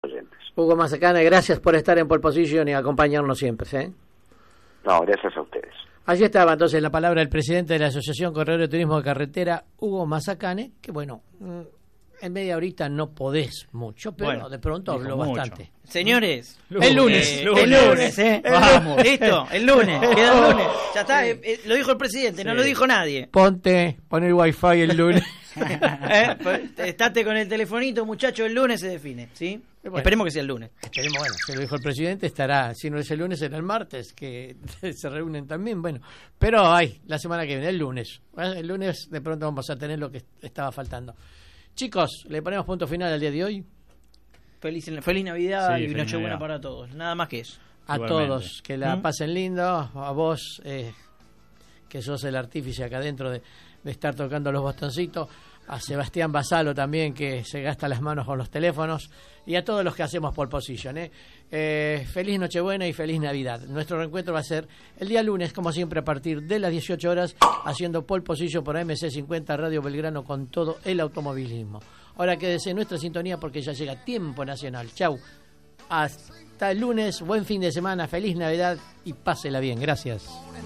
oyentes. Hugo Mazacane, gracias por estar en Pole Position y acompañarnos siempre, ¿eh? No, gracias a ustedes. Allí estaba entonces la palabra del presidente de la Asociación Corredor de Turismo de Carretera, Hugo Mazacane, que bueno, en media horita no podés mucho, pero bueno, de pronto habló bastante. Señores, el lunes, vamos, listo, el lunes, queda el lunes, ya está, lo dijo el presidente, no lo dijo nadie. Pon el wifi el lunes. Estate con el telefonito, muchacho, el lunes se define, ¿sí? Bueno, esperemos que sea el lunes. Esperemos, bueno, si lo dijo el presidente, estará, si no es el lunes, será el martes, que se reúnen también, bueno. Pero la semana que viene, el lunes. El lunes de pronto vamos a tener lo que estaba faltando. Chicos, ¿le ponemos punto final al día de hoy? Feliz Navidad y Nochebuena para todos, nada más que eso. A todos, que la pasen lindo, a vos, que sos el artífice acá dentro de estar tocando los botoncitos, a Sebastián Basalo también, que se gasta las manos con los teléfonos, y a todos los que hacemos Pole Position. Feliz Nochebuena y feliz Navidad. Nuestro reencuentro va a ser el día lunes, como siempre, a partir de las 18 horas, haciendo Pole Position por MC50 Radio Belgrano con todo el automovilismo. Ahora quédese en nuestra sintonía porque ya llega Tiempo Nacional. Chau. Hasta el lunes, buen fin de semana, feliz Navidad y pásela bien. Gracias.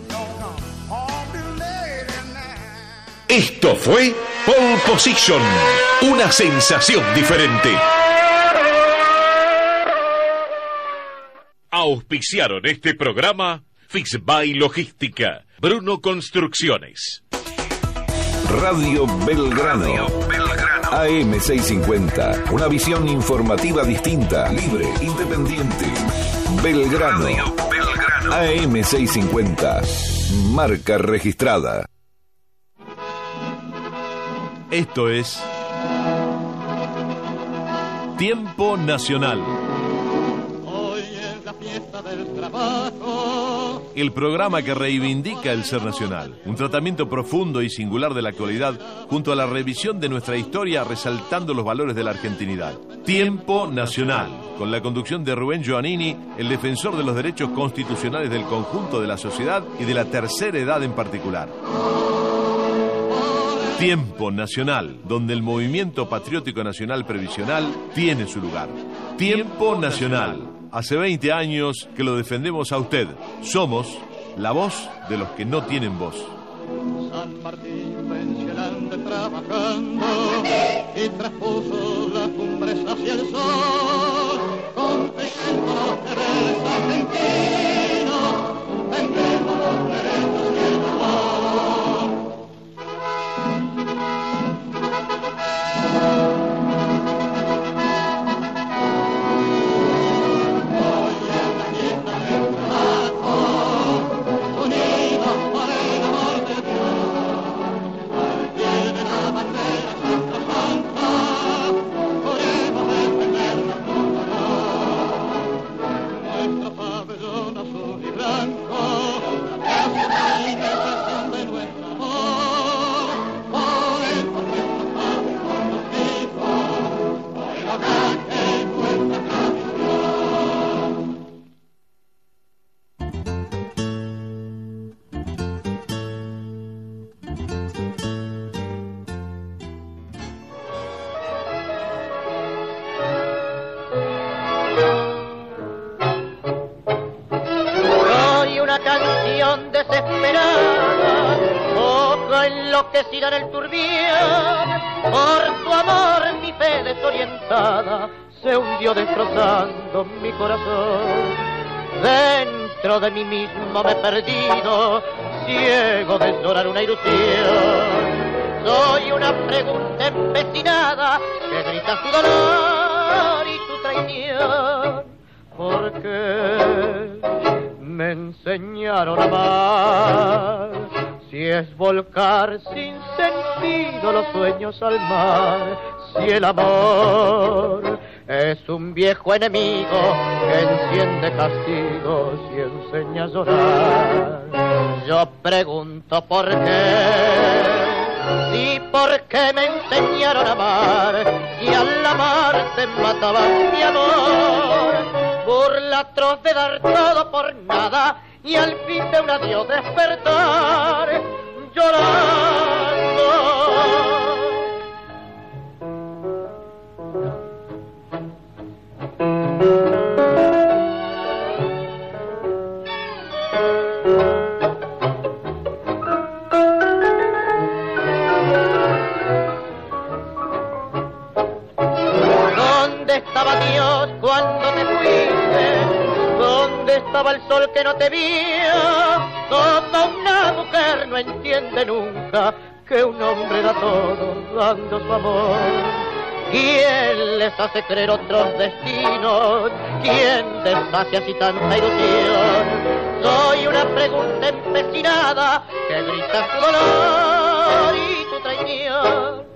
Esto fue Pole Position, una sensación diferente. Auspiciaron este programa Fixby Logística, Bruno Construcciones. Radio Belgrano. AM650, una visión informativa distinta, libre, independiente. Belgrano. AM650, marca registrada. Esto es Tiempo Nacional. Hoy es la fiesta del trabajo. El programa que reivindica el ser nacional. Un tratamiento profundo y singular de la actualidad, junto a la revisión de nuestra historia, resaltando los valores de la argentinidad. Tiempo Nacional, con la conducción de Rubén Giovannini, el defensor de los derechos constitucionales del conjunto de la sociedad y de la tercera edad en particular. Tiempo Nacional, donde el movimiento patriótico nacional previsional tiene su lugar. Tiempo Nacional. Hace 20 años que lo defendemos a usted. Somos la voz de los que no tienen voz. San Martín pensionante trabajando y traspuso las cumbres hacia el sol, confecando los deberes argentinos, vendemos los derechos y el amor. enloquecida en el turbión, por tu amor mi fe desorientada se hundió destrozando mi corazón. Dentro de mí mismo me he perdido, ciego de llorar una ilusión. Soy una pregunta empecinada que grita su dolor y su traición. ¿Por qué me enseñaron a amar? Si es volcar sin sentido los sueños al mar, si el amor es un viejo enemigo que enciende castigos y enseña a llorar. Yo pregunto por qué, si por qué me enseñaron a amar, si al amarte mataban mi amor, burla atroz de dar todo por nada y al fin de un adiós despertar llorando. adiós cuando te fuiste. ¿Dónde estaba el sol que no te veía? Como una mujer no entiende nunca que un hombre da todo dando su amor. ¿Quién les hace creer otros destinos? ¿Quién deshace así tanta ilusión? Soy una pregunta empecinada que grita su dolor y tu traición.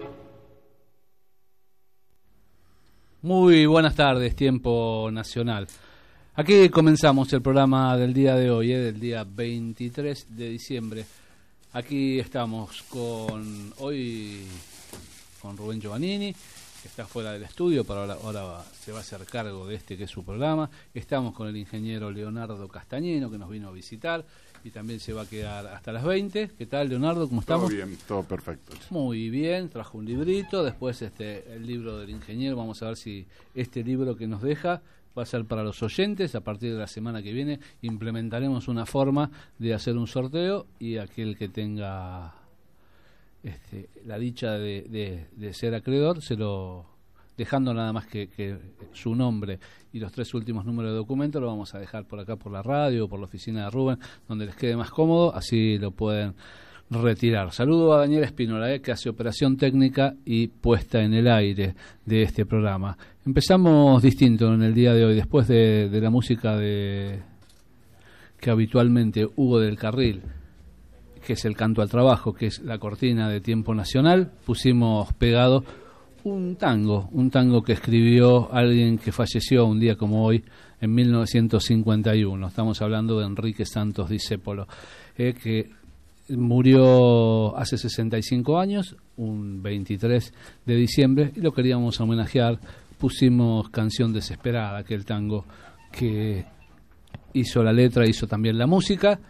Muy buenas tardes, Tiempo Nacional. Aquí comenzamos el programa del día de hoy, del día 23 de diciembre. Aquí estamos con Rubén Giovannini, que está fuera del estudio, pero ahora se va a hacer cargo de que es su programa. Estamos con el ingeniero Leonardo Castañino, que nos vino a visitar y también se va a quedar hasta las 20. ¿Qué tal, Leonardo? ¿Cómo estamos? Todo bien, todo perfecto. Muy bien, trajo un librito, después el libro del ingeniero. Vamos a ver si este libro que nos deja va a ser para los oyentes. A partir de la semana que viene implementaremos una forma de hacer un sorteo y aquel que tenga la dicha de ser acreedor, dejando nada más que su nombre y los 3 últimos números de documento, lo vamos a dejar por acá por la radio o por la oficina de Rubén, donde les quede más cómodo, así lo pueden retirar. Saludo a Daniel Espínola, que hace operación técnica y puesta en el aire de este programa. Empezamos distinto en el día de hoy, después de la música que habitualmente Hugo del Carril, que es el Canto al Trabajo, que es la cortina de Tiempo Nacional, pusimos pegado un tango que escribió alguien que falleció un día como hoy, en 1951. Estamos hablando de Enrique Santos Discépolo, que murió hace 65 años, un 23 de diciembre, y lo queríamos homenajear. Pusimos Canción Desesperada, aquel tango que hizo la letra, hizo también la música,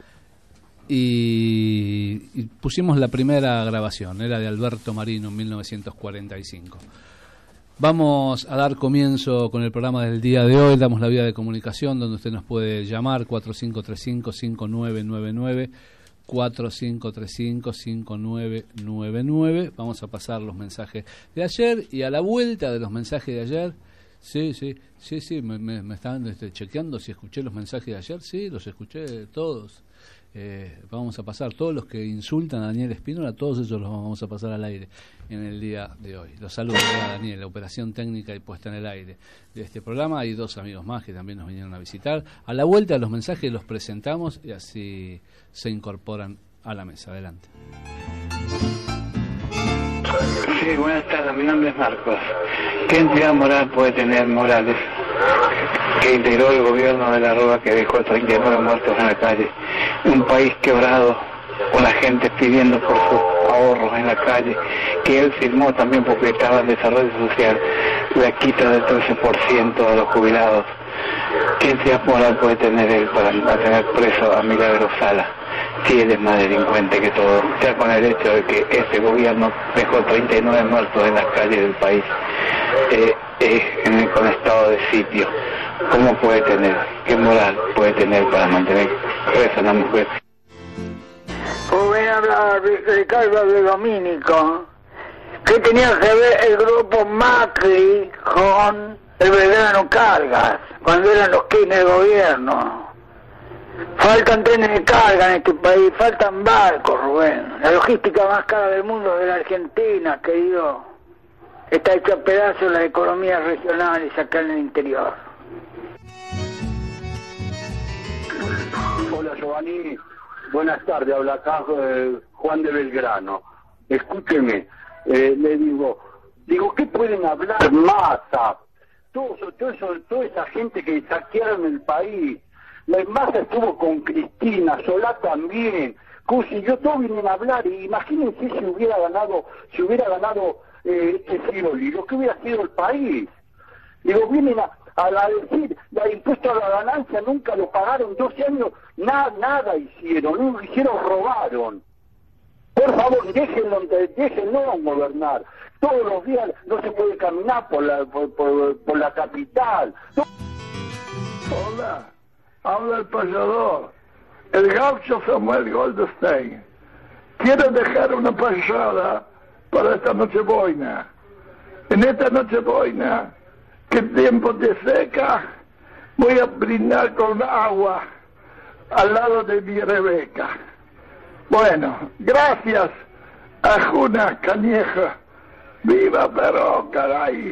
y pusimos la primera grabación, era de Alberto Marino en 1945. Vamos a dar comienzo con el programa del día de hoy. Damos la vía de comunicación donde usted nos puede llamar, 4535-5999, 4535-5999. Vamos a pasar los mensajes de ayer y a la vuelta de los mensajes de ayer. Sí, me están chequeando si escuché los mensajes de ayer. Sí, los escuché todos. Vamos a pasar todos los que insultan a Daniel Espínola, todos ellos los vamos a pasar al aire en el día de hoy. Los saludo a Daniel, la operación técnica y puesta en el aire de este programa. Hay 2 amigos más que también nos vinieron a visitar. A la vuelta de los mensajes los presentamos y así se incorporan a la mesa. Adelante. Sí, buenas tardes, mi nombre es Marcos. ¿Qué entidad moral puede tener Morales, que integró el gobierno de la Rúa, que dejó 39 muertos en la calle? Un país quebrado, con la gente pidiendo por sus ahorros en la calle, que él firmó también porque estaba en desarrollo social, la quita del 13% a los jubilados. ¿Qué entidad moral puede tener él para tener preso a Milagro Sala, si él es más delincuente que todo? Ya con el hecho de que este gobierno dejó 39 muertos en las calles del país, con estado de sitio, ¿cómo puede tener? ¿Qué moral puede tener para mantener presa a una mujer? Pues ven a hablar Ricardo de Domínico. ¿Qué tenía que ver el grupo Macri con el Belgrano Cargas, cuando eran los que en el gobierno? Faltan trenes de carga en este país, faltan barcos, Rubén. La logística más cara del mundo es de la Argentina, querido. Está hecho a pedazos la economía regional y acá en el interior. Hola, Giovanni. Buenas tardes. Habla acá Juan de Belgrano. Escúcheme. Le digo, ¿qué pueden hablar? Massa. Toda esa gente que saquearon el país. La Massa estuvo con Cristina, Solá también. Consiguió, todos vienen a hablar. Y imagínense si hubiera ganado Scioli, lo que hubiera sido el país. Digo, vienen a decir, el impuesto a la ganancia nunca lo pagaron, 12 años, nada hicieron, robaron. Por favor, déjenlo gobernar. Todos los días no se puede caminar por la capital. Hola, habla el payador, el gaucho Samuel Goldstein. Quiero dejar una payada para esta Nochebuena. En esta Nochebuena que el tiempo te seca, voy a brindar con agua al lado de mi Rebeca. Bueno, gracias a Juna Cañeja. ¡Viva Perón, caray!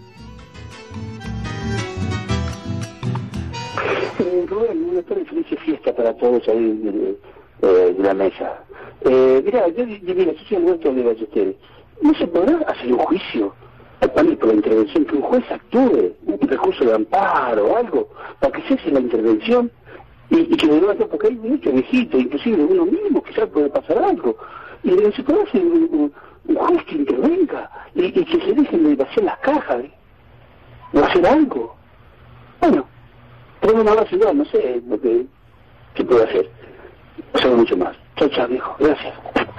Rubén, una tarde feliz fiesta para todos ahí de la mesa. Mirá, yo soy Alberto de Ballesteros. ¿No se podrá hacer un juicio al panel por la intervención, que un juez actúe, un recurso de amparo o algo, para que se hace la intervención y que no haga, porque hay muchos viejitos, inclusive uno mismo, quizás puede pasar algo, y se puede hacer un juez que intervenga y que se dejen de vaciar las cajas, o hacer algo. Bueno, podemos hablar ciudad, no sé lo que se puede hacer. No sé mucho más. Chao, chao, viejo. Gracias.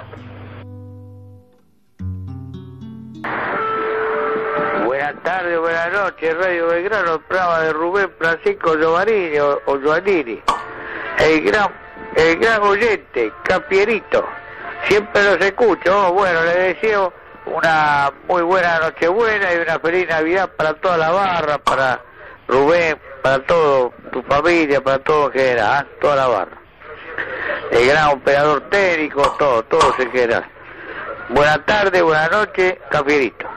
Buenas tardes, buenas noches, Radio Belgrano, programa de Rubén Francisco Giovannini o Giovannini, el gran oyente, Capierito, siempre los escucho. Bueno, les deseo una muy buena Nochebuena y una feliz Navidad para toda la barra, para Rubén, para todo tu familia, para todo en general, toda la barra, el gran operador técnico, todos en general. Buenas tardes, buenas noches, Capierito.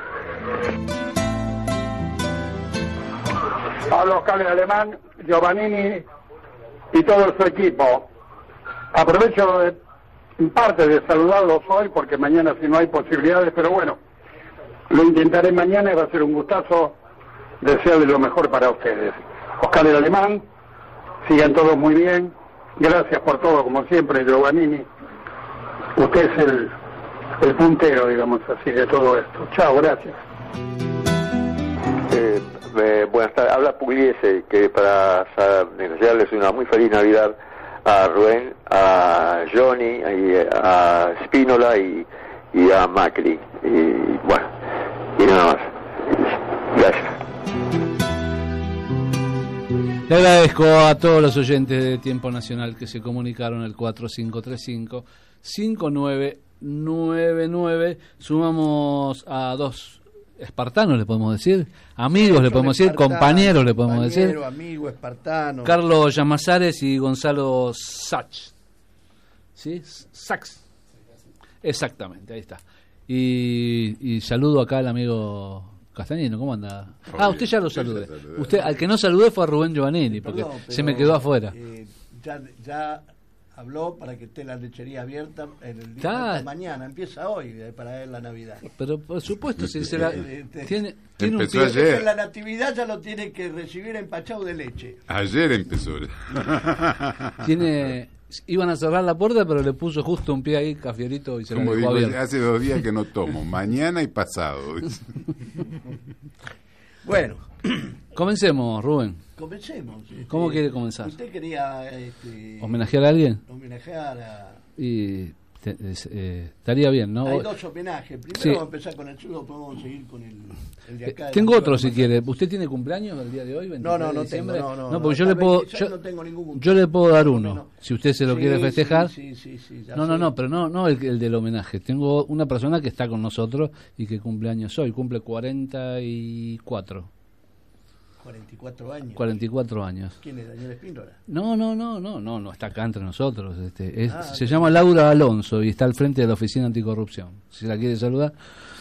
Habla Oscar Alemán, Giovannini y todo su equipo. Aprovecho en parte de saludarlos hoy, porque mañana si no hay posibilidades, pero bueno, lo intentaré mañana y va a ser un gustazo desearles lo mejor para ustedes. Oscar Alemán, sigan todos muy bien, gracias por todo, como siempre, Giovannini. Usted es el puntero, digamos así, de todo esto. Chao, gracias. Buenas tardes, habla Pugliese, que para desearles una muy feliz Navidad a Rubén, a Johnny, a Spínola y a Macri. Y bueno, y nada más. Gracias. Le agradezco a todos los oyentes de Tiempo Nacional que se comunicaron al 4535-5999. Sumamos a dos espartanos, le podemos decir, amigos, le podemos decir, compañeros, le podemos decir, amigo, espartano, Carlos Llamazares y Gonzalo Sachs, ¿sí? Sachs, exactamente, ahí está. Y saludo acá al amigo Castañino, ¿cómo anda? Usted ya lo saludé. Usted, al que no saludé fue a Rubén Giovannini, porque se me quedó afuera. Ya habló para que esté la lechería abierta en el día de mañana, empieza hoy para ver la Navidad. Pero por supuesto, si se la, tiene empezó ayer. La natividad ya lo tiene que recibir empachado de leche. Ayer empezó. Iban a cerrar la puerta, pero le puso justo un pie ahí, Cafierito, y se como lo dejó abierto. Hace 2 días que no tomo, mañana y pasado. Bueno, comencemos, Rubén. Comencemos. ¿Cómo quiere comenzar? ¿Usted quería homenajear a alguien? Homenajear a... Y estaría bien, ¿no? Hay 2 homenajes. Primero vamos a empezar con el suyo, podemos seguir con el de acá. Tengo otro si quiere. ¿Usted tiene cumpleaños el día de hoy? No tengo. No, porque yo le puedo... no tengo ningún yo le puedo dar uno. Si usted se lo quiere festejar. Sí, No, pero no el del homenaje. Tengo una persona que está con nosotros y que cumple años hoy. Cumple 44. 44 años. 44 años. ¿Quién es? ¿Daniel Espíndola? No está acá entre nosotros. Se llama Laura Alonso y está al frente de la Oficina Anticorrupción. Si la quiere saludar.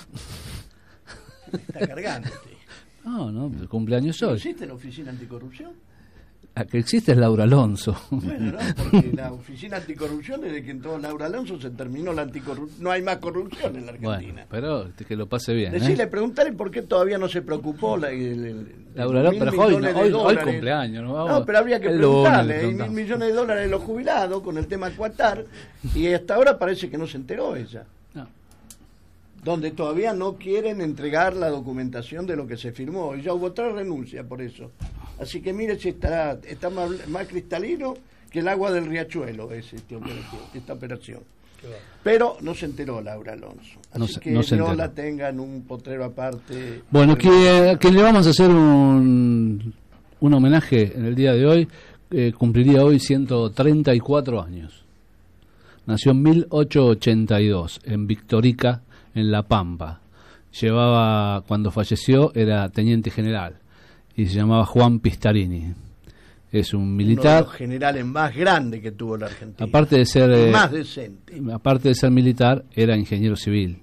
Está cargando. No, cumpleaños hoy. ¿Existe la Oficina Anticorrupción? La que existe es Laura Alonso. Bueno, no, porque la Oficina Anticorrupción, desde que entró Laura Alonso, se terminó la anticorrupción. No hay más corrupción en la Argentina. Bueno, pero que lo pase bien. Preguntarle por qué todavía no se preocupó Laura Alonso, pero hoy cumpleaños. No, pero habría que preguntarle. Hay $1.000 millones de los jubilados con el tema Qatar, y hasta ahora parece que no se enteró ella. Donde todavía no quieren entregar la documentación de lo que se firmó. Y ya hubo 3 renuncias por eso. Así que mire si está más cristalino que el agua del riachuelo esta operación. Pero no se enteró Laura Alonso. Así que no la tengan un potrero aparte. Bueno, que le vamos a hacer un homenaje en el día de hoy. Cumpliría hoy 134 años. Nació en 1882 en Victorica, en La Pampa. Cuando falleció, era teniente general. y se llamaba Juan Pistarini. Es un militar. Uno de los generales más grandes que tuvo la Argentina. Aparte de ser más decente. Aparte de ser militar, era ingeniero civil.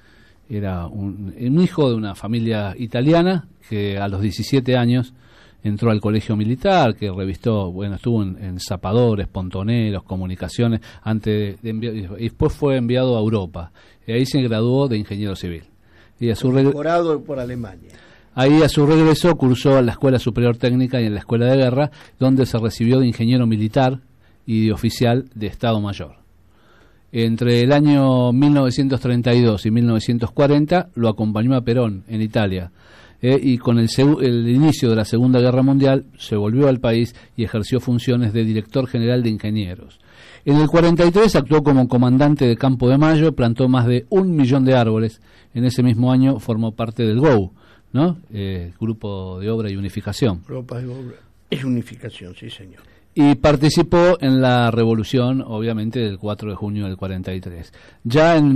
Era un hijo de una familia italiana que a los 17 años entró al colegio militar, que revistó, estuvo en zapadores, pontoneros, comunicaciones, y después fue enviado a Europa. Y ahí se graduó de ingeniero civil. Y a su decorado por Alemania. Ahí a su regreso cursó en la Escuela Superior Técnica y en la Escuela de Guerra, donde se recibió de ingeniero militar y de oficial de Estado Mayor. Entre el año 1932 y 1940 lo acompañó a Perón en Italia, y con el inicio de la Segunda Guerra Mundial se volvió al país y ejerció funciones de director general de ingenieros. En el 43 actuó como comandante de Campo de Mayo, plantó más de 1 millón de árboles. En ese mismo año formó parte del GOU, ¿no? Grupo de Obra y Unificación. Grupo de Obra y Unificación, sí señor. Y participó en la revolución, obviamente, del 4 de junio del 43. Ya en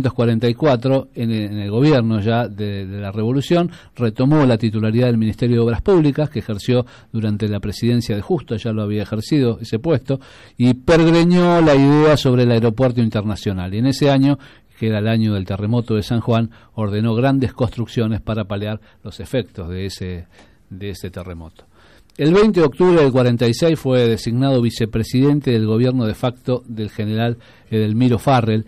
1944, en el gobierno ya de la revolución, retomó la titularidad del Ministerio de Obras Públicas, que ejerció durante la presidencia de Justo, ya lo había ejercido ese puesto, y pergreñó la idea sobre el aeropuerto internacional. Y en ese año, que era el año del terremoto de San Juan, ordenó grandes construcciones para paliar los efectos de ese terremoto. El 20 de octubre del 46 fue designado vicepresidente del gobierno de facto del general Edelmiro Farrell,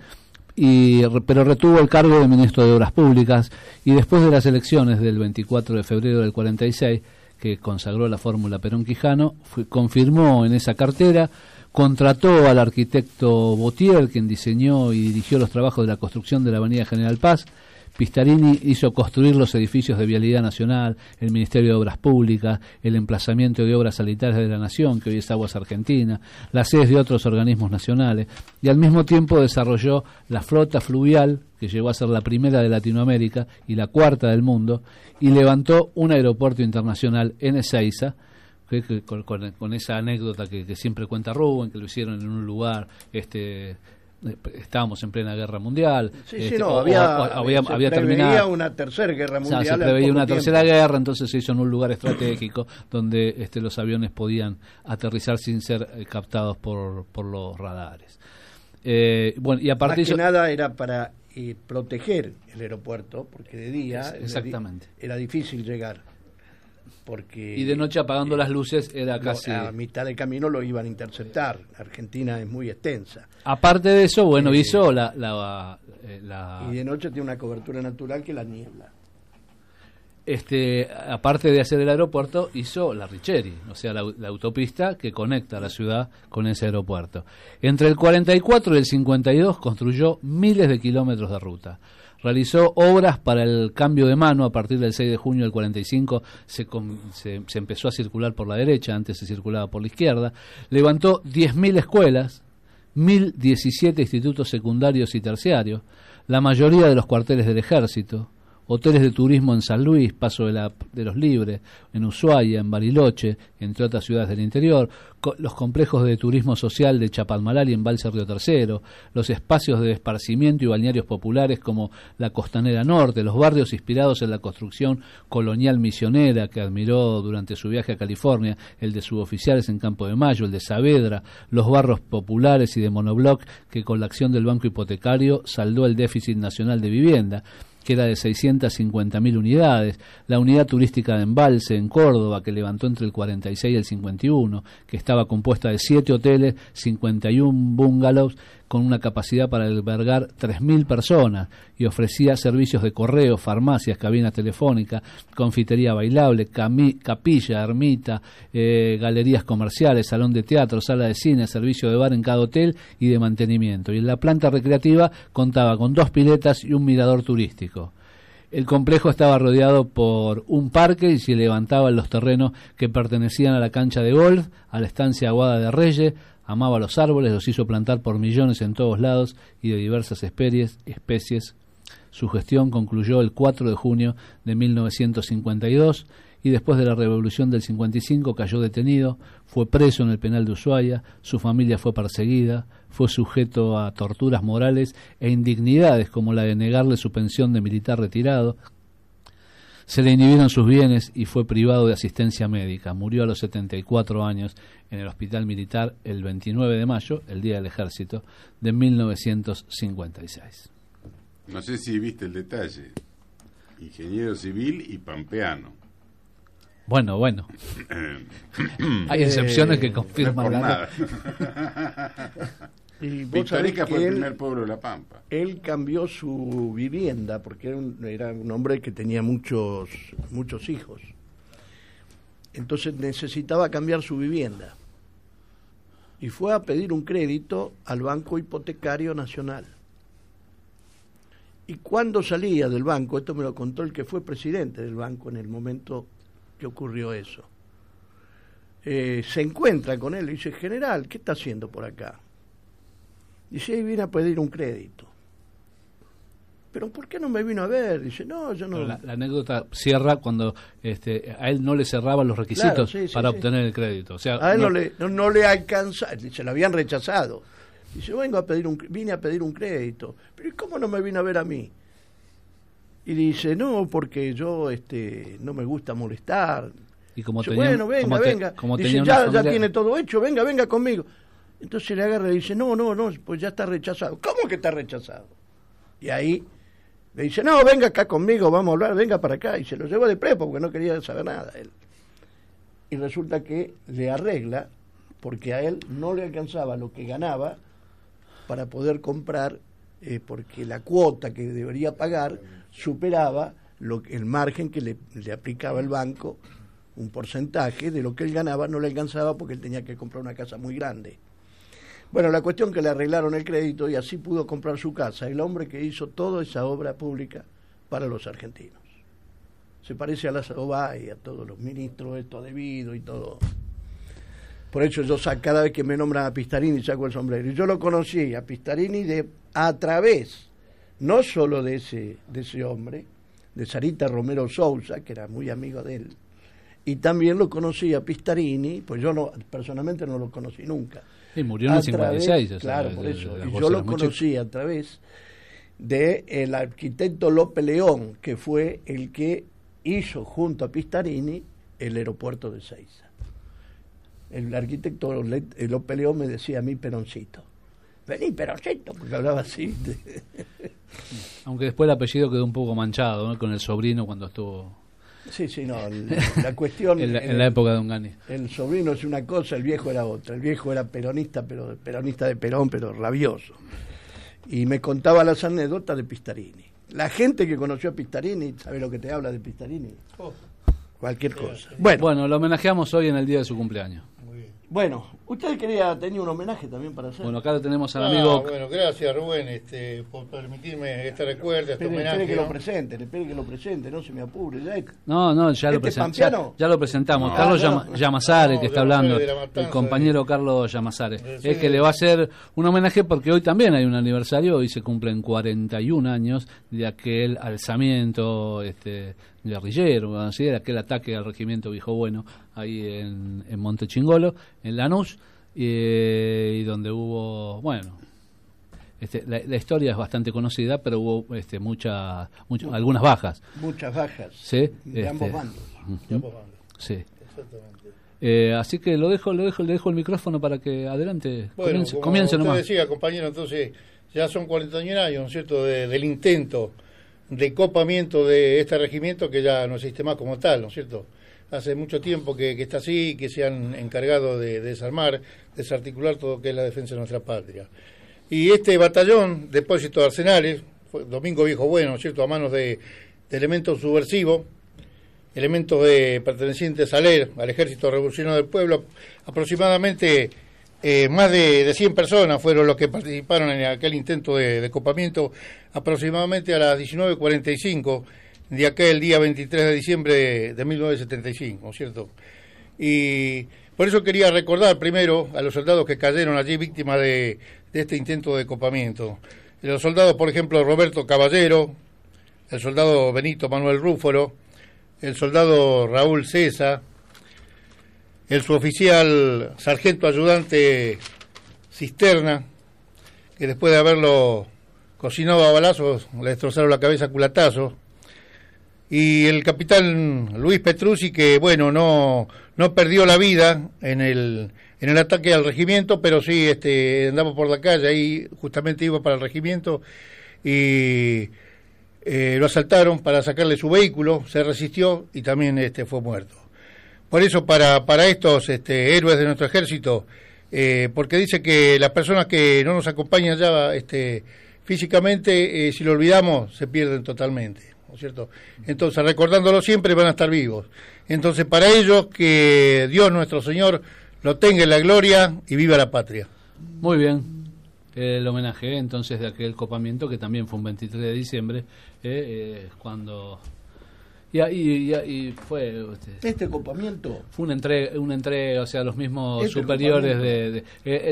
pero retuvo el cargo de ministro de Obras Públicas, y después de las elecciones del 24 de febrero del 46, que consagró la fórmula Perón-Quijano, confirmó en esa cartera, contrató al arquitecto Botier, quien diseñó y dirigió los trabajos de la construcción de la avenida General Paz. Pistarini hizo construir los edificios de Vialidad Nacional, el Ministerio de Obras Públicas, el emplazamiento de Obras Sanitarias de la Nación, que hoy es Aguas Argentina, las sedes de otros organismos nacionales, y al mismo tiempo desarrolló la flota fluvial, que llegó a ser la primera de Latinoamérica y la cuarta del mundo, y levantó un aeropuerto internacional en Ezeiza, con esa anécdota que siempre cuenta Rubén, que lo hicieron en un lugar... estábamos en plena guerra mundial, había terminado una tercera guerra mundial, se preveía una tercera guerra, entonces se hizo en un lugar estratégico donde los aviones podían aterrizar sin ser captados por los radares. Y aparte más que nada era para proteger el aeropuerto, porque de día exactamente era difícil llegar. Y de noche, apagando las luces, era casi... A mitad del camino lo iban a interceptar. Argentina es muy extensa. Aparte de eso, hizo y de noche tiene una cobertura natural que la niebla. Aparte de hacer el aeropuerto, hizo la Richeri, o sea, la autopista que conecta la ciudad con ese aeropuerto. Entre el 44 y el 52 construyó miles de kilómetros de ruta. Realizó obras para el cambio de mano. A partir del 6 de junio del 45 se empezó a circular por la derecha, antes se circulaba por la izquierda. Levantó 10.000 escuelas, 1.017 institutos secundarios y terciarios, la mayoría de los cuarteles del ejército, hoteles de turismo en San Luis, Paso de los Libres, en Ushuaia, en Bariloche, entre otras ciudades del interior, los complejos de turismo social de Chapalmalal y Embalse Río Tercero, los espacios de esparcimiento y balnearios populares como la Costanera Norte, los barrios inspirados en la construcción colonial misionera que admiró durante su viaje a California, el de suboficiales en Campo de Mayo, el de Saavedra, los barrios populares y de monobloc que con la acción del Banco Hipotecario saldó el déficit nacional de vivienda, que era de 650.000 unidades, la unidad turística de Embalse en Córdoba, que levantó entre el 46 y el 51, que estaba compuesta de 7 hoteles, 51 bungalows, con una capacidad para albergar 3.000 personas, y ofrecía servicios de correo, farmacias, cabina telefónica, confitería bailable, capilla, ermita, galerías comerciales, salón de teatro, sala de cine, servicio de bar en cada hotel y de mantenimiento. Y en la planta recreativa contaba con 2 piletas y un mirador turístico. El complejo estaba rodeado por un parque y se levantaban los terrenos que pertenecían a la cancha de golf, a la estancia Aguada de Reyes. Amaba los árboles, los hizo plantar por millones en todos lados y de diversas especies. Su gestión concluyó el 4 de junio de 1952 y después de la Revolución del 55 cayó detenido, fue preso en el penal de Ushuaia, su familia fue perseguida, fue sujeto a torturas morales e indignidades como la de negarle su pensión de militar retirado. Se le inhibieron sus bienes y fue privado de asistencia médica. Murió a los 74 años en el hospital militar el 29 de mayo, el Día del Ejército, de 1956. No sé si viste el detalle. Ingeniero civil y pampeano. Bueno. Hay excepciones que confirman no la Y vos sabés Victorica que fue el primer pueblo de La Pampa. Él cambió su vivienda porque era un hombre que tenía muchos hijos. Entonces necesitaba cambiar su vivienda. Y fue a pedir un crédito al Banco Hipotecario Nacional. Y cuando salía del banco, esto me lo contó el que fue presidente del banco en el momento que ocurrió eso, se encuentra con él y dice: general, ¿qué está haciendo por acá? Dice: ahí vine a pedir un crédito. ¿Pero por qué no me vino a ver? Dice: no, yo no. La anécdota cierra cuando a él no le cerraban los requisitos para obtener el crédito. O sea, a él no le alcanza, se lo habían rechazado. Dice: vine a pedir un crédito. Pero ¿y cómo no me vino a ver a mí? Y dice: no, porque yo no me gusta molestar. Y como dice, tenía, bueno, venga. Dice: ya tiene todo hecho, venga conmigo. Entonces le agarra y dice: no, pues ya está rechazado. ¿Cómo que está rechazado? Y ahí le dice: no, venga acá conmigo, vamos a hablar, venga para acá. Y se lo llevó de prepo porque no quería saber nada él. Y resulta que le arregla, porque a él no le alcanzaba lo que ganaba para poder comprar, porque la cuota que debería pagar superaba el margen que le aplicaba el banco, un porcentaje de lo que él ganaba no le alcanzaba porque él tenía que comprar una casa muy grande. Bueno, la cuestión que le arreglaron el crédito y así pudo comprar su casa, el hombre que hizo toda esa obra pública para los argentinos. Se parece a Lázaro Báez, a todos los ministros, esto debido y todo. Por eso yo cada vez que me nombran a Pistarini saco el sombrero. Y yo lo conocí a Pistarini a través, no solo de ese hombre, de Sarita Romero Sousa, que era muy amigo de él, y también lo conocí a Pistarini, pues yo personalmente no lo conocí nunca. Y murió en el 56. Claro, por eso. Y yo lo conocí a través del arquitecto López León, que fue el que hizo junto a Pistarini el aeropuerto de Ezeiza. El arquitecto López León me decía a mí Peroncito. Vení, Peroncito, porque hablaba así. Aunque después el apellido quedó un poco manchado, ¿no? Con el sobrino cuando estuvo... Sí, no, la cuestión... en la época de Ungani. El sobrino es una cosa, el viejo era otra. El viejo era peronista, pero peronista de Perón, pero rabioso. Y me contaba las anécdotas de Pistarini. La gente que conoció a Pistarini, ¿sabe lo que te habla de Pistarini? Cualquier cosa. Bueno, lo homenajeamos hoy en el día de su cumpleaños. Bueno, usted tenía un homenaje también para hacer. Bueno, acá lo tenemos al amigo. Bueno, gracias Rubén por permitirme este recuerdo, este homenaje. Espere que lo presente, no se me apure. Ya ya lo presentamos. Carlos Llamazares, que está hablando, el compañero Carlos Llamazares. Es que le va a hacer un homenaje porque hoy también hay un aniversario, hoy se cumplen 41 años de aquel alzamiento guerrillero, ¿sí? De aquel ataque al regimiento Viejo Bueno ahí en Monte Chingolo, en Lanús, y donde hubo, la historia es bastante conocida, pero hubo algunas bajas. Muchas bajas. ¿Sí? De ambos bandos. Sí. Exactamente. Así que le dejo el micrófono para que adelante comience como nomás. Usted decía, compañero, entonces ya son 41 años, ¿no es cierto?, del intento de copamiento de este regimiento que ya no existe más como tal, ¿no es cierto? Hace mucho tiempo que está así, que se han encargado de desarmar, desarticular todo lo que es la defensa de nuestra patria. Y este batallón, Depósito de Arsenales, Domingo Viejo Bueno, ¿no es cierto?, a manos de elementos subversivos, elementos pertenecientes al Ejército Revolucionario del Pueblo, aproximadamente más de 100 personas fueron los que participaron en aquel intento de copamiento, aproximadamente a las 19:45 de aquel día 23 de diciembre de 1975, ¿no es cierto? Y por eso quería recordar primero a los soldados que cayeron allí víctimas de este intento de copamiento. Los soldados, por ejemplo, Roberto Caballero, el soldado Benito Manuel Rúforo, el soldado Raúl César, el suboficial sargento ayudante Cisterna, que después de haberlo cocinado a balazos le destrozaron la cabeza a culatazos, y el capitán Luis Petruzzi, que bueno, no perdió la vida en el ataque al regimiento, pero sí andaba por la calle, ahí justamente iba para el regimiento y lo asaltaron para sacarle su vehículo, se resistió y también fue muerto. Por eso para estos héroes de nuestro ejército, porque dice que las personas que no nos acompañan ya físicamente, si lo olvidamos, se pierden totalmente, ¿no es cierto? Entonces, recordándolo siempre, van a estar vivos. Entonces, para ellos, que Dios nuestro Señor lo tenga en la gloria y viva la patria. Muy bien. El homenaje entonces de aquel copamiento, que también fue un 23 de diciembre, cuando... Y fue... Este copamiento... Fue una entrega, o sea, los mismos superiores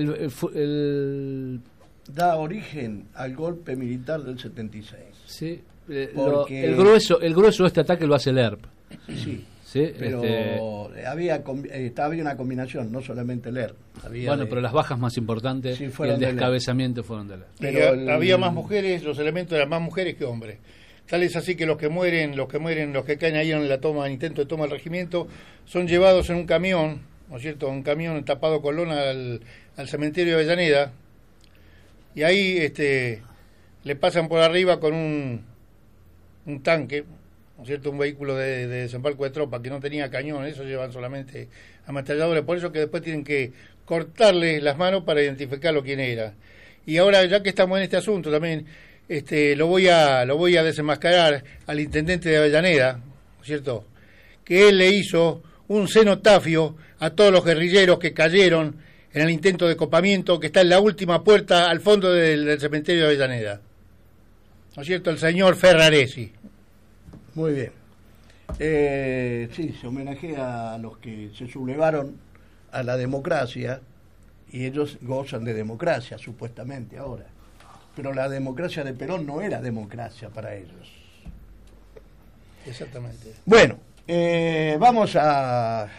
da origen al golpe militar del 76. Sí, el grueso de este ataque lo hace el ERP. Sí, ¿sí? Pero había una combinación, no solamente el ERP. Pero las bajas más importantes y el descabezamiento fueron del ERP. Pero había más mujeres, los elementos eran más mujeres que hombres. Tal es así que los que caen ahí en el intento de toma del regimiento, son llevados en un camión, ¿no es cierto? Un camión tapado con lona al cementerio de Avellaneda, y ahí le pasan por arriba con un tanque, ¿no es cierto? Un vehículo de desembarco de tropas que no tenía cañón, eso llevan solamente ametralladores, por eso que después tienen que cortarle las manos para identificarlo quién era. Y ahora, ya que estamos en este asunto, también lo voy a desenmascarar al intendente de Avellaneda, ¿no es cierto? Que él le hizo un cenotafio a todos los guerrilleros que cayeron en el intento de copamiento, que está en la última puerta al fondo del cementerio de Avellaneda, ¿no es cierto? El señor Ferraresi. Muy bien. Sí, se homenajea a los que se sublevaron a la democracia, y ellos gozan de democracia, supuestamente, ahora. Pero la democracia de Perón no era democracia para ellos. Exactamente. Bueno, vamos a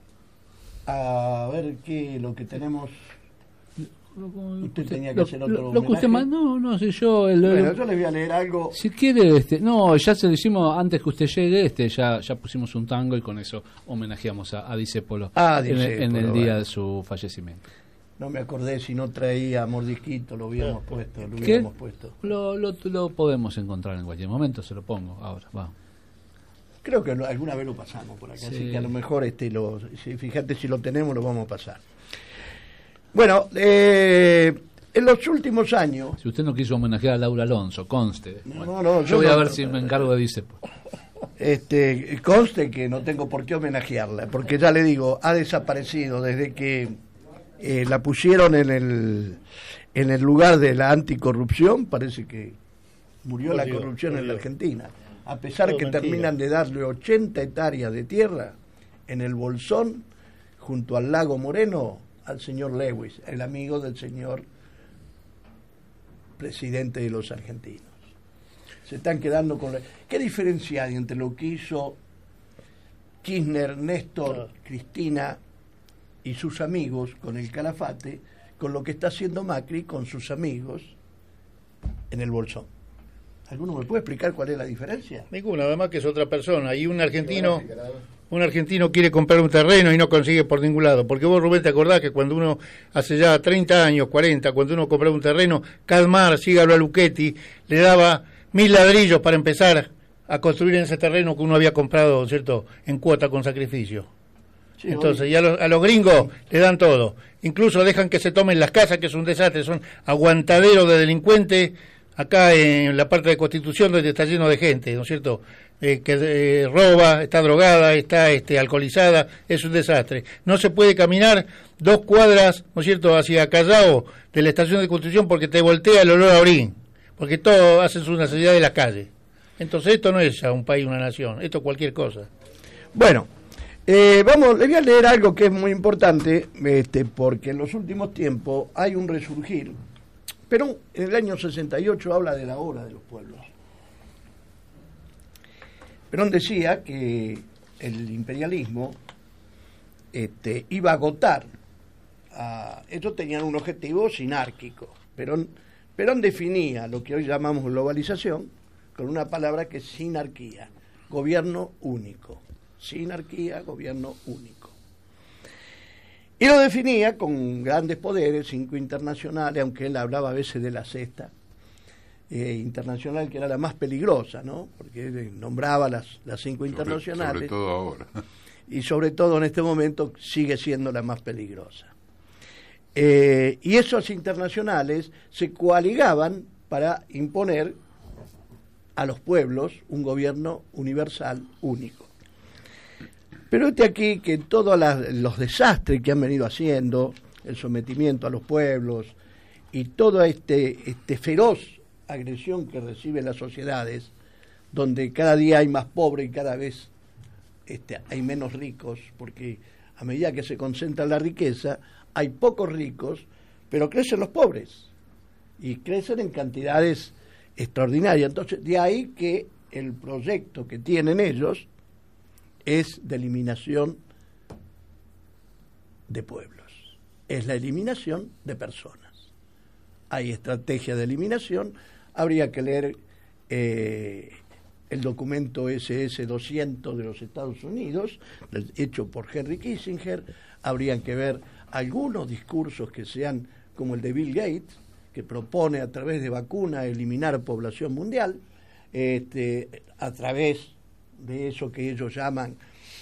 ver qué lo que tenemos. Usted tenía que hacer otro lo que usted no sé yo. Bueno, yo les voy a leer algo. Si quiere, no, ya se lo hicimos antes que usted llegue. Ya pusimos un tango y con eso homenajeamos a Discépolo en el día de su fallecimiento. No me acordé si no traía mordisquito, lo hubiéramos puesto. Lo podemos encontrar en cualquier momento, se lo pongo ahora, va. Creo que alguna vez lo pasamos por acá, sí. Así que a lo mejor fíjate si lo tenemos, lo vamos a pasar. Bueno, en los últimos años... Si usted no quiso homenajear a Laura Alonso, conste. No, yo voy a ver si me encargo de Discépolo. Conste que no tengo por qué homenajearla, porque ya le digo, ha desaparecido desde que la pusieron en el lugar de la anticorrupción. Parece que murió la corrupción en la Argentina. A pesar que terminan de darle 80 hectáreas de tierra en el Bolsón, junto al lago Moreno, al señor Lewis, el amigo del señor presidente de los argentinos. Se están quedando con... ¿Qué diferencia hay entre lo que hizo Kirchner, Néstor, Cristina y sus amigos con el Calafate, con lo que está haciendo Macri con sus amigos en el Bolsón? ¿Alguno me puede explicar cuál es la diferencia? Ninguna, además que es otra persona. Y un argentino quiere comprar un terreno y no consigue por ningún lado. Porque vos, Rubén, te acordás que cuando uno, hace ya 30 años, 40, cuando uno compraba un terreno, Calmar, sígalo a Luchetti, le daba 1000 ladrillos para empezar a construir en ese terreno que uno había comprado, ¿cierto?, en cuota con sacrificio. Sí, entonces, y a los gringos le dan todo. Incluso dejan que se tomen las casas, que es un desastre, son aguantaderos de delincuentes. Acá en la parte de Constitución, donde está lleno de gente, ¿no es cierto?, que roba, está drogada, está alcoholizada, es un desastre. No se puede caminar 2 cuadras, ¿no es cierto?, hacia Callao de la estación de Constitución, porque te voltea el olor a orín, porque todos hacen su necesidad de la calle. Entonces esto no es ya un país, una nación, esto es cualquier cosa. Bueno, le voy a leer algo que es muy importante, porque en los últimos tiempos hay un resurgir. Perón en el año 68 habla de la hora de los pueblos. Perón decía que el imperialismo iba a agotar. Ellos tenían un objetivo sinárquico. Perón definía lo que hoy llamamos globalización con una palabra que es sinarquía. gobierno único, sinarquía, gobierno único. Y lo definía con grandes poderes, 5 internacionales, aunque él hablaba a veces de la sexta internacional, que era la más peligrosa, ¿no? Porque él nombraba las 5 internacionales. Sobre todo ahora. Y sobre todo en este momento sigue siendo la más peligrosa. Y esos internacionales se coaligaban para imponer a los pueblos un gobierno universal único. Pero aquí que todos los desastres que han venido haciendo, el sometimiento a los pueblos y toda este feroz agresión que reciben las sociedades, donde cada día hay más pobres y cada vez hay menos ricos, porque a medida que se concentra la riqueza, hay pocos ricos, pero crecen los pobres, y crecen en cantidades extraordinarias. Entonces, de ahí que el proyecto que tienen ellos es de eliminación de pueblos, es la eliminación de personas. Hay estrategia de eliminación, habría que leer el documento SS-200 de los Estados Unidos, hecho por Henry Kissinger, habrían que ver algunos discursos que sean como el de Bill Gates, que propone a través de vacuna eliminar población mundial, a través de eso que ellos llaman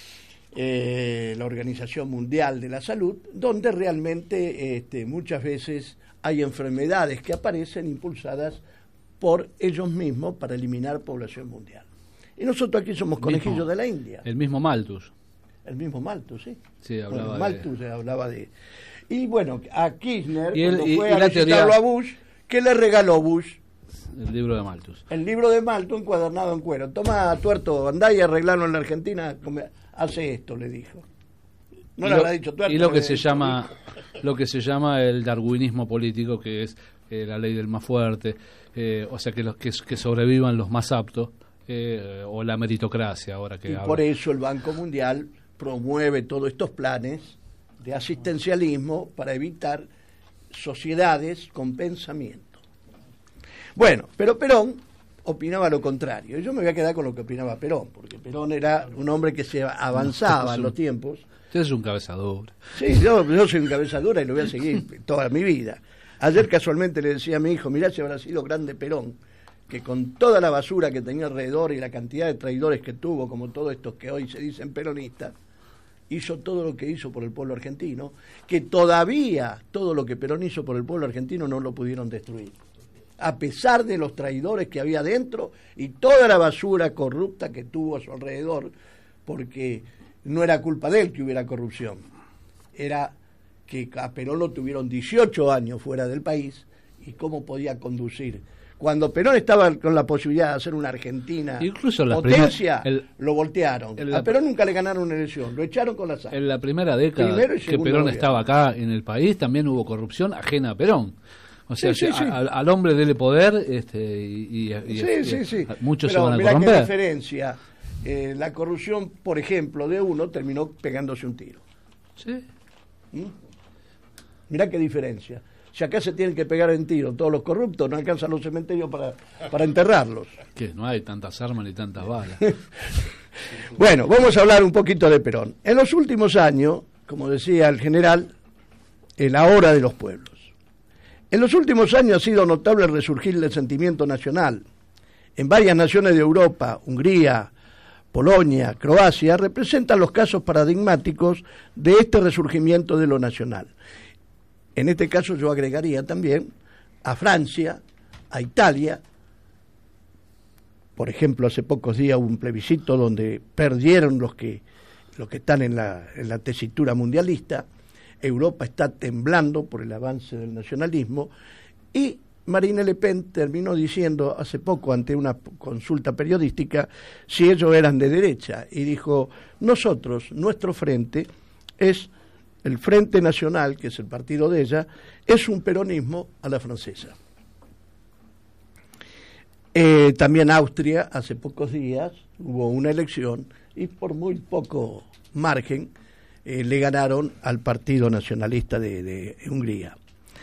la Organización Mundial de la Salud, donde realmente muchas veces hay enfermedades que aparecen impulsadas por ellos mismos para eliminar población mundial. Y nosotros aquí somos conejillos de la India. El mismo Malthus. El mismo Malthus, sí. Sí, hablaba Malthus hablaba de... Y bueno, a Kirchner, y él, cuando fue a visitarlo a Bush, ¿qué le regaló Bush? El libro de Malthus. El libro de Malthus encuadernado en cuero. Toma, tuerto, andá y arreglalo en la Argentina, hace esto, le dijo. No le habrá dicho tuerto. Y lo que se llama el darwinismo político, que es la ley del más fuerte, o sea, que sobrevivan los más aptos, o la meritocracia ahora que habla. Por eso el Banco Mundial promueve todos estos planes de asistencialismo para evitar sociedades con pensamiento. Bueno, pero Perón opinaba lo contrario. Yo me voy a quedar con lo que opinaba Perón, porque Perón era un hombre que se avanzaba en los tiempos. Usted es un cabezadura. Sí, yo soy un cabezadura y lo voy a seguir toda mi vida. Ayer casualmente le decía a mi hijo, mirá si habrá sido grande Perón, que con toda la basura que tenía alrededor y la cantidad de traidores que tuvo, como todos estos que hoy se dicen peronistas, hizo todo lo que hizo por el pueblo argentino, que todavía todo lo que Perón hizo por el pueblo argentino no lo pudieron destruir, a pesar de los traidores que había dentro y toda la basura corrupta que tuvo a su alrededor, porque no era culpa de él que hubiera corrupción, era que a Perón lo tuvieron 18 años fuera del país, y cómo podía conducir. Cuando Perón estaba con la posibilidad de hacer una Argentina incluso potencia, lo voltearon. A Perón nunca le ganaron una elección, lo echaron con la sangre. En la primera década que Perón estaba acá en el país también hubo corrupción ajena a Perón. O sea, sí. Al hombre dele poder muchos pero se van a mirá corromper. Qué diferencia. La corrupción, por ejemplo, de uno terminó pegándose un tiro. Sí. Mirá qué diferencia. Si acá se tienen que pegar en tiro todos los corruptos, no alcanzan los cementerios para enterrarlos. Que no hay tantas armas ni tantas balas. Bueno, vamos a hablar un poquito de Perón. En los últimos años, como decía el general, la hora de los pueblos. En los últimos años ha sido notable el resurgir del sentimiento nacional. En varias naciones de Europa, Hungría, Polonia, Croacia, representan los casos paradigmáticos de este resurgimiento de lo nacional. En este caso yo agregaría también a Francia, a Italia. Por ejemplo, hace pocos días hubo un plebiscito donde perdieron los que están en la tesitura mundialista. Europa está temblando por el avance del nacionalismo, y Marine Le Pen terminó diciendo hace poco ante una consulta periodística si ellos eran de derecha, y dijo: nuestro frente es el Frente Nacional, que es el partido de ella, es un peronismo a la francesa. También Austria, hace pocos días, hubo una elección y por muy poco margen le ganaron al Partido Nacionalista de Hungría.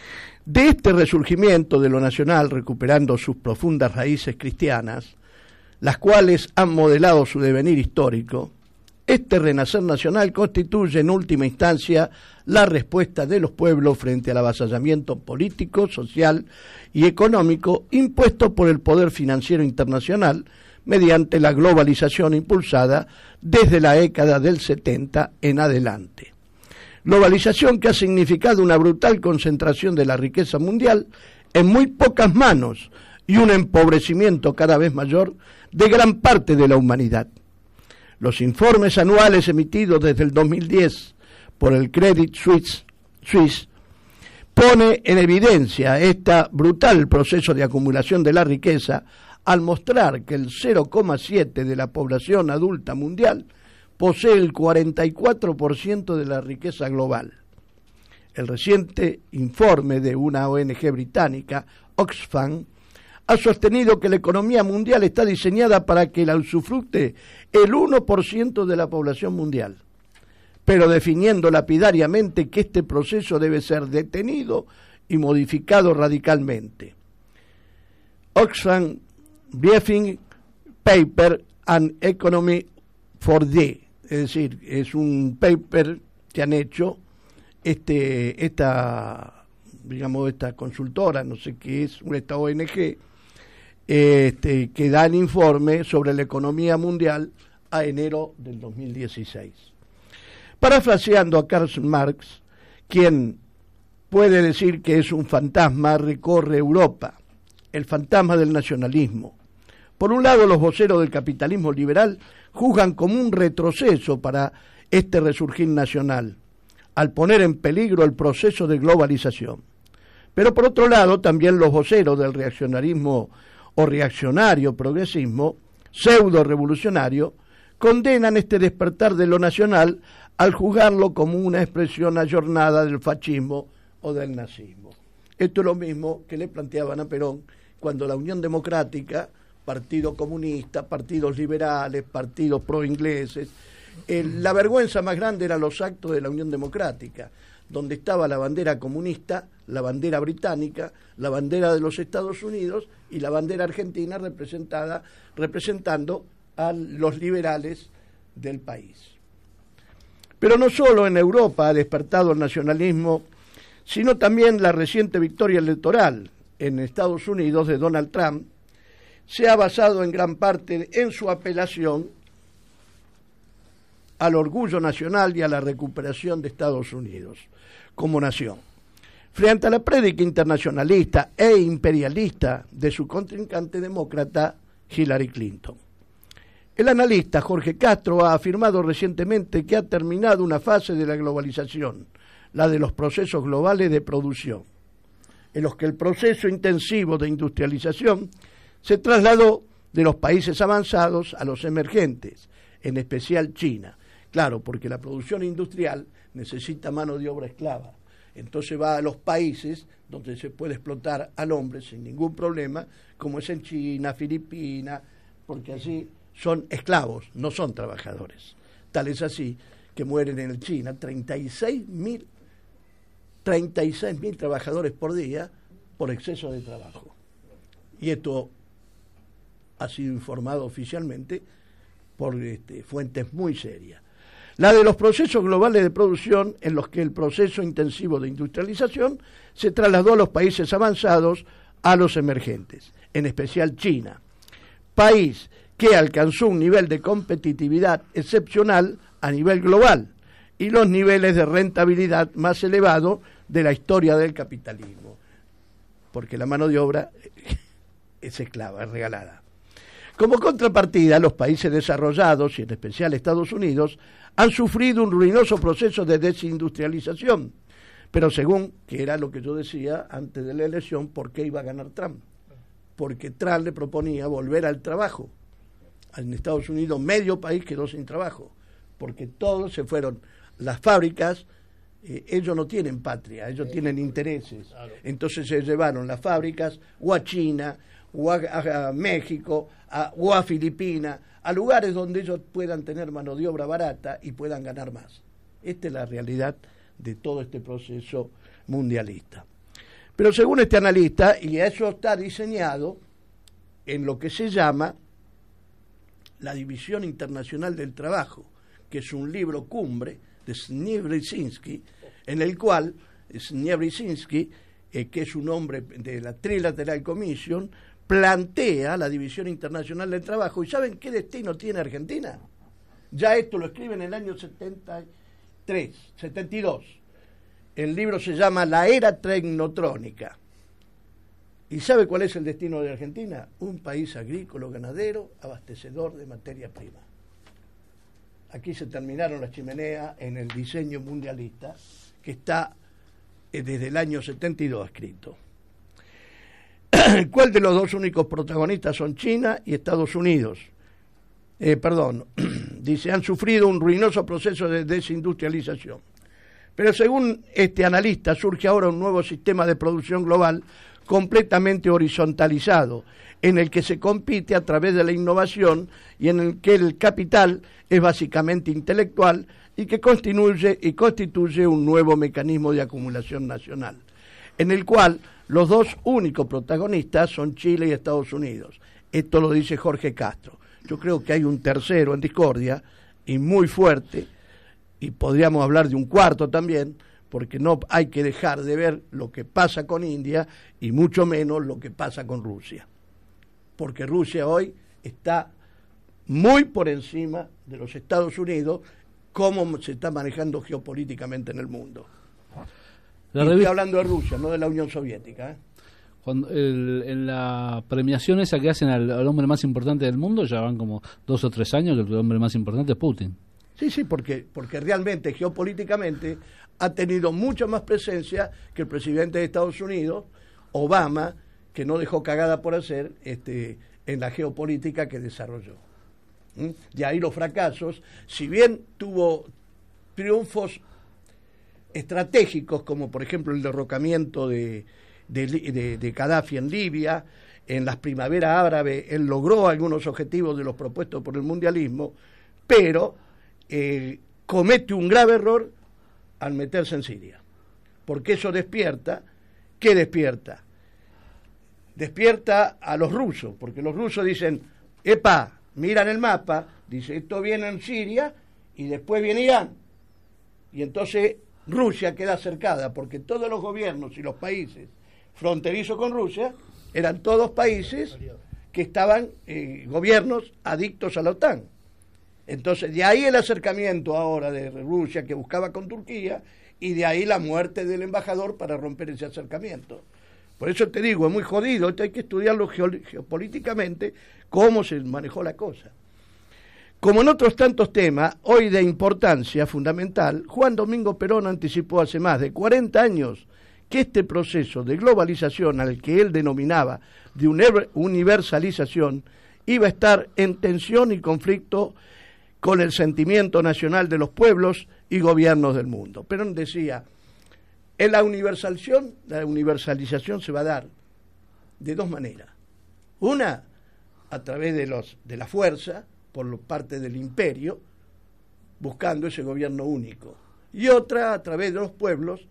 De este resurgimiento de lo nacional, recuperando sus profundas raíces cristianas, las cuales han modelado su devenir histórico, este renacer nacional constituye en última instancia la respuesta de los pueblos frente al avasallamiento político, social y económico impuesto por el poder financiero internacional mediante la globalización impulsada desde la década del 70 en adelante. Globalización que ha significado una brutal concentración de la riqueza mundial en muy pocas manos y un empobrecimiento cada vez mayor de gran parte de la humanidad. Los informes anuales emitidos desde el 2010 por el Credit Suisse pone en evidencia este brutal proceso de acumulación de la riqueza al mostrar que el 0,7% de la población adulta mundial posee el 44% de la riqueza global. El reciente informe de una ONG británica, Oxfam, ha sostenido que la economía mundial está diseñada para que la usufructe el 1% de la población mundial, pero definiendo lapidariamente que este proceso debe ser detenido y modificado radicalmente. Oxfam Briefing Paper and Economy for the, es decir, es un paper que han hecho esta consultora, no sé qué es, esta ONG, que dan informe sobre la economía mundial a enero del 2016. Parafraseando a Karl Marx, quien puede decir que es un fantasma, recorre Europa, el fantasma del nacionalismo. Por un lado, los voceros del capitalismo liberal juzgan como un retroceso para este resurgir nacional, al poner en peligro el proceso de globalización. Pero por otro lado, también los voceros del reaccionarismo o reaccionario progresismo, pseudo-revolucionario, condenan este despertar de lo nacional al juzgarlo como una expresión ayornada del fascismo o del nazismo. Esto es lo mismo que le planteaban a Perón cuando la Unión Democrática, Partido Comunista, partidos liberales, partidos pro-ingleses, la vergüenza más grande eran los actos de la Unión Democrática, donde estaba la bandera comunista, la bandera británica, la bandera de los Estados Unidos y la bandera argentina representando a los liberales del país. Pero no solo en Europa ha despertado el nacionalismo, sino también la reciente victoria electoral en Estados Unidos de Donald Trump se ha basado en gran parte en su apelación al orgullo nacional y a la recuperación de Estados Unidos como nación, frente a la prédica internacionalista e imperialista de su contrincante demócrata Hillary Clinton. El analista Jorge Castro ha afirmado recientemente que ha terminado una fase de la globalización, la de los procesos globales de producción, en los que el proceso intensivo de industrialización se trasladó de los países avanzados a los emergentes, en especial China. Claro, porque la producción industrial necesita mano de obra esclava. Entonces va a los países donde se puede explotar al hombre sin ningún problema, como es en China, Filipinas, porque así son esclavos, no son trabajadores. Tal es así que mueren en China 36.000 trabajadores por día por exceso de trabajo. Y esto ha sido informado oficialmente por fuentes muy serias. La de los procesos globales de producción, en los que el proceso intensivo de industrialización se trasladó a los países avanzados a los emergentes, en especial China, país que alcanzó un nivel de competitividad excepcional a nivel global y los niveles de rentabilidad más elevados de la historia del capitalismo, porque la mano de obra es esclava, es regalada. Como contrapartida, los países desarrollados, y en especial Estados Unidos, han sufrido un ruinoso proceso de desindustrialización. Pero según, que era lo que yo decía antes de la elección, ¿por qué iba a ganar Trump? Porque Trump le proponía volver al trabajo. En Estados Unidos medio país quedó sin trabajo, porque todos se fueron. Las fábricas, ellos no tienen patria, ellos tienen intereses. Entonces se llevaron las fábricas o a China, o a México, o a Filipinas, a lugares donde ellos puedan tener mano de obra barata y puedan ganar más. Esta es la realidad de todo este proceso mundialista. Pero según este analista, y eso está diseñado en lo que se llama la División Internacional del Trabajo, que es un libro cumbre de Zbigniew Brzezinski, en el cual Zbigniew Brzezinski, que es un hombre de la Trilateral Commission, plantea la División Internacional del Trabajo. ¿Y saben qué destino tiene Argentina? Ya esto lo escribe en el año 72. El libro se llama La Era Tecnotrónica. ¿Y sabe cuál es el destino de Argentina? Un país agrícola, ganadero, abastecedor de materia prima. Aquí se terminaron las chimeneas en el diseño mundialista, que está desde el año 72 escrito. ¿Cuál de los dos únicos protagonistas son China y Estados Unidos? Dice, han sufrido un ruinoso proceso de desindustrialización. Pero según este analista, surge ahora un nuevo sistema de producción global completamente horizontalizado, en el que se compite a través de la innovación y en el que el capital es básicamente intelectual y que constituye un nuevo mecanismo de acumulación nacional, en el cual los dos únicos protagonistas son Chile y Estados Unidos. Esto lo dice Jorge Castro. Yo creo que hay un tercero en discordia, y muy fuerte, y podríamos hablar de un cuarto también, porque no hay que dejar de ver lo que pasa con India y mucho menos lo que pasa con Rusia. Porque Rusia hoy está muy por encima de los Estados Unidos, cómo se está manejando geopolíticamente en el mundo. Estoy hablando de Rusia, no de la Unión Soviética. Cuando en la premiación esa que hacen al hombre más importante del mundo, ya van como 2 o 3 años que el hombre más importante es Putin. Sí, porque realmente geopolíticamente ha tenido mucha más presencia que el presidente de Estados Unidos, Obama, que no dejó cagada por hacer en la geopolítica que desarrolló. Y ahí los fracasos, si bien tuvo triunfos estratégicos, como por ejemplo el derrocamiento de Gaddafi en Libia, en las primaveras árabes, él logró algunos objetivos de los propuestos por el mundialismo, pero comete un grave error al meterse en Siria, porque eso despierta, ¿qué despierta? Despierta a los rusos, porque los rusos dicen, epa, miran el mapa, dice, esto viene en Siria y después viene Irán, y entonces Rusia queda cercada, porque todos los gobiernos y los países fronterizos con Rusia eran todos países que estaban, gobiernos adictos a la OTAN. Entonces, de ahí el acercamiento ahora de Rusia que buscaba con Turquía, y de ahí la muerte del embajador para romper ese acercamiento. Por eso te digo, es muy jodido, hay que estudiarlo geopolíticamente, cómo se manejó la cosa. Como en otros tantos temas, hoy de importancia fundamental, Juan Domingo Perón anticipó hace más de 40 años que este proceso de globalización al que él denominaba de universalización iba a estar en tensión y conflicto con el sentimiento nacional de los pueblos y gobiernos del mundo. Perón decía, la universalización se va a dar de dos maneras. Una, a través de la fuerza, por parte del imperio, buscando ese gobierno único. Y otra, a través de los pueblos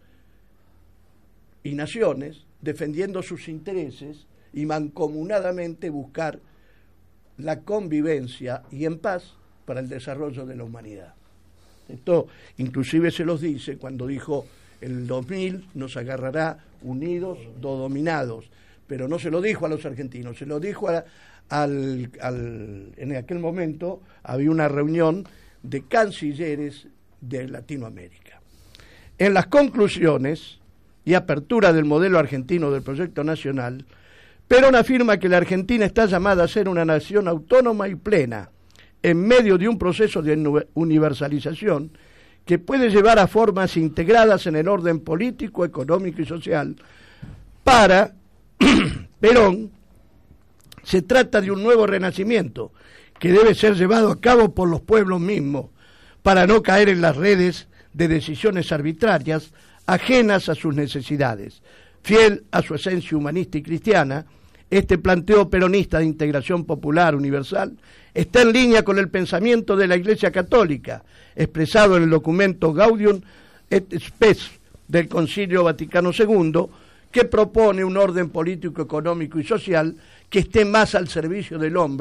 y naciones, defendiendo sus intereses y mancomunadamente buscar la convivencia y en paz para el desarrollo de la humanidad. Esto inclusive se los dice cuando dijo el 2000 nos agarrará unidos o dominados, pero no se lo dijo a los argentinos, se lo dijo en aquel momento había una reunión de cancilleres de Latinoamérica. En las conclusiones y apertura del modelo argentino del proyecto nacional, Perón afirma que la Argentina está llamada a ser una nación autónoma y plena, en medio de un proceso de universalización que puede llevar a formas integradas en el orden político, económico y social. Para Perón, se trata de un nuevo renacimiento que debe ser llevado a cabo por los pueblos mismos para no caer en las redes de decisiones arbitrarias ajenas a sus necesidades. Fiel a su esencia humanista y cristiana, este planteo peronista de integración popular universal está en línea con el pensamiento de la Iglesia Católica, expresado en el documento Gaudium et Spes del Concilio Vaticano II, que propone un orden político, económico y social que esté más al servicio del hombre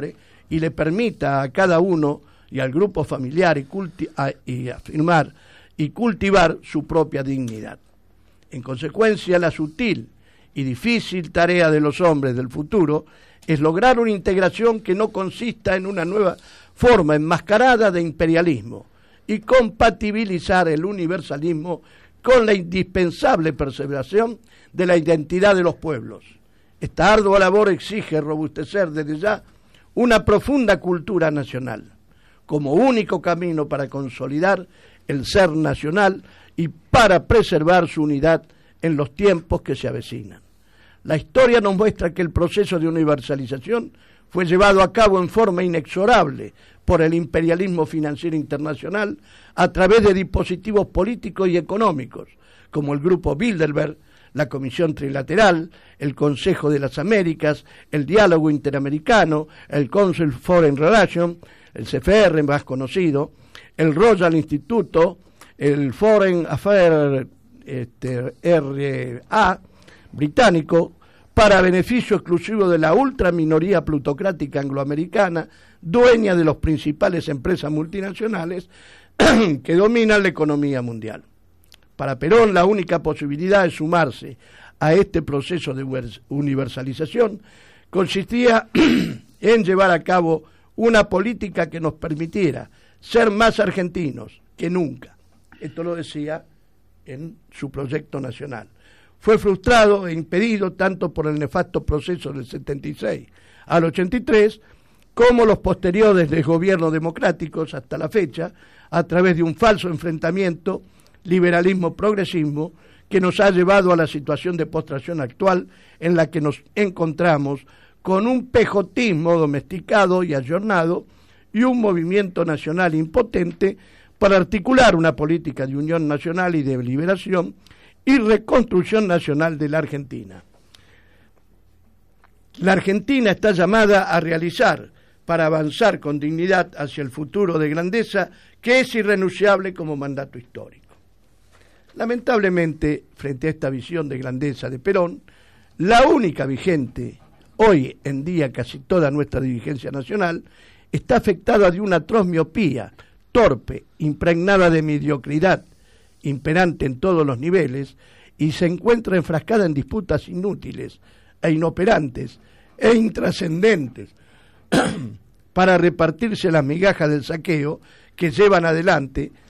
y le permita a cada uno y al grupo familiar y afirmar y cultivar su propia dignidad. En consecuencia, la sutil y difícil tarea de los hombres del futuro es lograr una integración que no consista en una nueva forma enmascarada de imperialismo y compatibilizar el universalismo con la indispensable preservación de la identidad de los pueblos. Esta ardua labor exige robustecer desde ya una profunda cultura nacional, como único camino para consolidar el ser nacional y para preservar su unidad en los tiempos que se avecinan. La historia nos muestra que el proceso de universalización fue llevado a cabo en forma inexorable por el imperialismo financiero internacional a través de dispositivos políticos y económicos, como el Grupo Bilderberg, la Comisión Trilateral, el Consejo de las Américas, el Diálogo Interamericano, el Council Foreign Relations, el CFR más conocido, el Royal Instituto, el Foreign Affairs RA británico, para beneficio exclusivo de la ultraminoría plutocrática angloamericana, dueña de las principales empresas multinacionales que dominan la economía mundial. Para Perón, la única posibilidad de sumarse a este proceso de universalización consistía en llevar a cabo una política que nos permitiera ser más argentinos que nunca. Esto lo decía en su proyecto nacional. Fue frustrado e impedido tanto por el nefasto proceso del 76 al 83 como los posteriores desgobiernos democráticos hasta la fecha, a través de un falso enfrentamiento liberalismo-progresismo que nos ha llevado a la situación de postración actual en la que nos encontramos con un pejotismo domesticado y ayornado y un movimiento nacional impotente para articular una política de unión nacional y de liberación y reconstrucción nacional de la Argentina. La Argentina está llamada a realizar, para avanzar con dignidad hacia el futuro de grandeza que es irrenunciable como mandato histórico. Lamentablemente, frente a esta visión de grandeza de Perón, la única vigente hoy en día casi toda nuestra dirigencia nacional está afectada de una atroz miopía, torpe, impregnada de mediocridad, imperante en todos los niveles, y se encuentra enfrascada en disputas inútiles e inoperantes e intrascendentes para repartirse las migajas del saqueo que llevan adelante